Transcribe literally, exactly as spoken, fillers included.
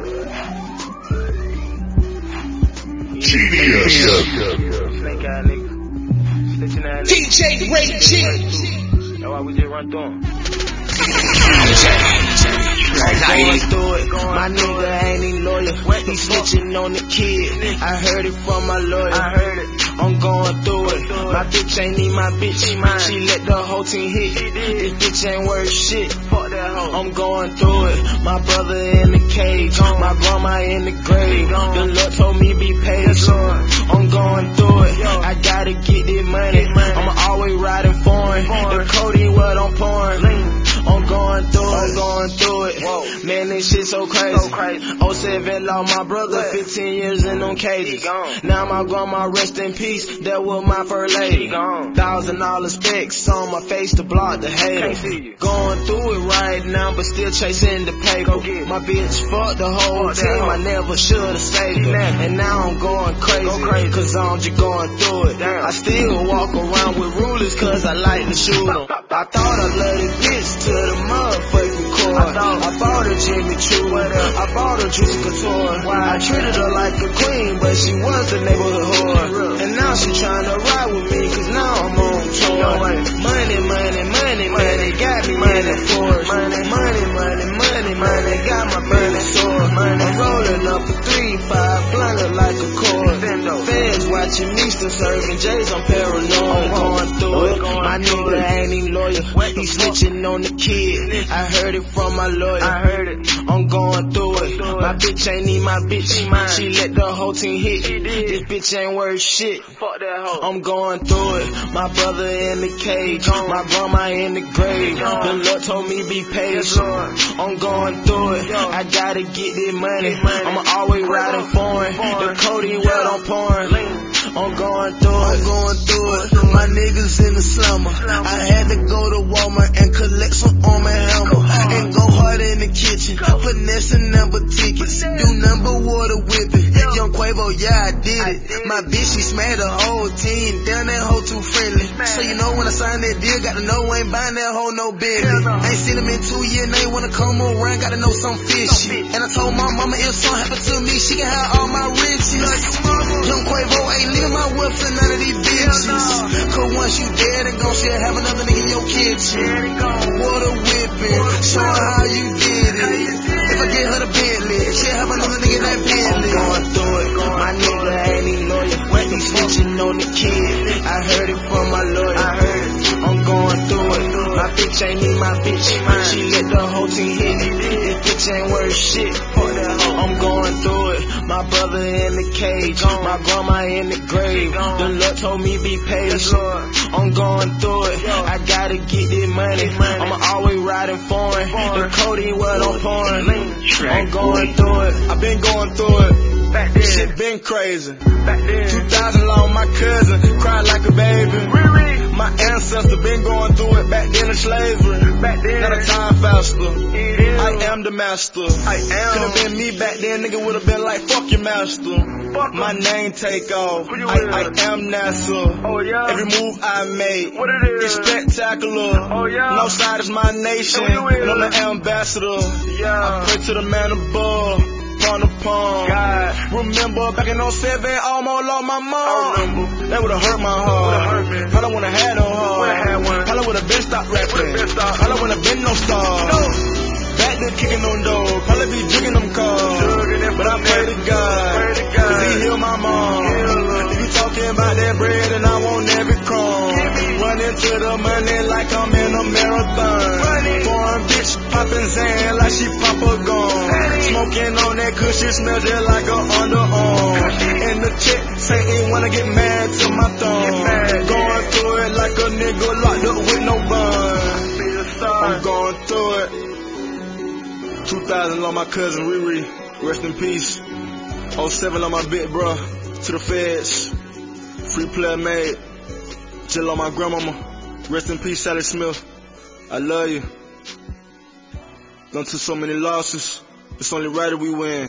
Genius. Snake ass nigga. Snitching ass nigga. D J Ray G. That's why we just run through him. Going through it, my nigga ain't even loyal. He snitching on the kid. I heard it from my lawyer. I heard it. I'm going through it. My bitch ain't need my bitch. She let the whole team hit. This bitch ain't worth shit. Fuck that hoe. I'm going through it. My brother in the cage. My grandma in the grave. The Lord told me be patient. I'm going through it. I gotta get this money. I'm always riding foreign. The codeine what I'm pouring. I'm going through it. I'm going through it. Whoa. Man, this shit so crazy. So crazy. oh seven lost my brother, fifteen years in them cages. Now my grandma rest in peace. That was my first lady. Thousand dollar specs on my face to block the haters. Going through it right now, but still chasing the paper. My bitch fucked the whole team. I never should've saved her. And now I'm going crazy, cause I'm just going through it. I still walk around with rulers cause I like to shoot them. I thought I loved this bitch to the motherfucking core. I, I bought her Jimmy Choo, I bought her Juicy Couture. I treated her like a queen, but she was a neighborhood whore. And now she tryna ride with me, cause now I'm on tour. Money, money, money, money, got me in the force. Money, money, money, money, money, got my money sore. I'm rolling up a three five, blunted like a cord. Feds watching me still serving J's, I'm paranoid. Going through it, my nigga ain't even loyal. He snitching on the kid. I heard it from my lawyer. I heard it. I'm going through it. My bitch ain't need my bitch. She let the whole team hit. This bitch ain't worth shit. Fuck that hoe. I'm going through it. My brother in the cage. My grandma in the grave. The Lord told me be patient. I'm going through it. I gotta get this money. I'm always riding foreign. The codeine what I'm pouring. I'm going through it. I'm going through it. My niggas in the slumber. I had to go to Walmart and collect some arm and hammer. And go hard in the kitchen. Finessing number tickets. Do number water whipping. Young Quavo, yeah, I did it. My bitch, she smashed the whole team. Damn, that hoe too friendly. So you know when I signed that deal, got to know I ain't buying that hoe no Bentley. Ain't seen them in two years, and they wanna come around, got to know some fishy. And I told my mama if something happened to me, she can have all my riches. Young Quavo ain't leaving my wealth to none of these bitches. Cause once you dead and gone, she'll have another nigga in your kitchen. Water whipping, showing how you did it. If I get her the Bentley, she'll have another nigga in that Bentley. I'm going through it, my nigga ain't even loyal. He snitching on the kid. I heard it from my lawyer. I heard it. I'm going through it. My bitch ain't need my bitch. She let the whole team hit. This bitch ain't worth shit. I'm going through it. My brother in the cage. My grandma in the grave. The Lord told me be patient. I'm going through it. I gotta get this money. I'm always riding foreign. The codeine what I'm pouring. I'm going through it. I've been going through it. Back then. Shit been crazy. Back then. two thousand long, my cousin cried like a baby. Riri. My ancestor been going through it back then in slavery. Back then. Not a time faster. Yeah. I am the master. I am. Could've been me back then, nigga would've been like, fuck your master. Fuck My name take off. Who you I, with? I am NASA. Oh yeah. Every move I made, What it is? it's spectacular. Oh yeah. Northside is my nation. Who you with? And I'm the ambassador. Yeah. I pray to the man above. Pon upon. God. Remember back in oh seven, almost lost my mom. I remember. That would've hurt my heart. Would've hurt me. Probably wouldn't have had no heart. Would've had one. Probably would've been stopped rapping. Would've been stopped. Probably wouldn't have been no star. No. Back then kicking on doors. Probably be drinking them cars. Jugging But I pray to God. Pray to God. Cause he healed my mom. Heal. If you talking about that bread and I want every crumb. Run into the money like I'm in a marathon. Running. Foreign bitch popping Zan like she pop a gun. Smoking on that cushion, smell just like a underarm. And the chick say ain't wanna get mad to my thumb. Going through it like a nigga locked up with no bun. I'm going through it. two thousand on my cousin Riri, rest in peace. oh seven on my big bro, to the feds. Free player made. Jill on my grandmama, rest in peace Sally Smith. I love you. Gone to so many losses. It's only right that we win.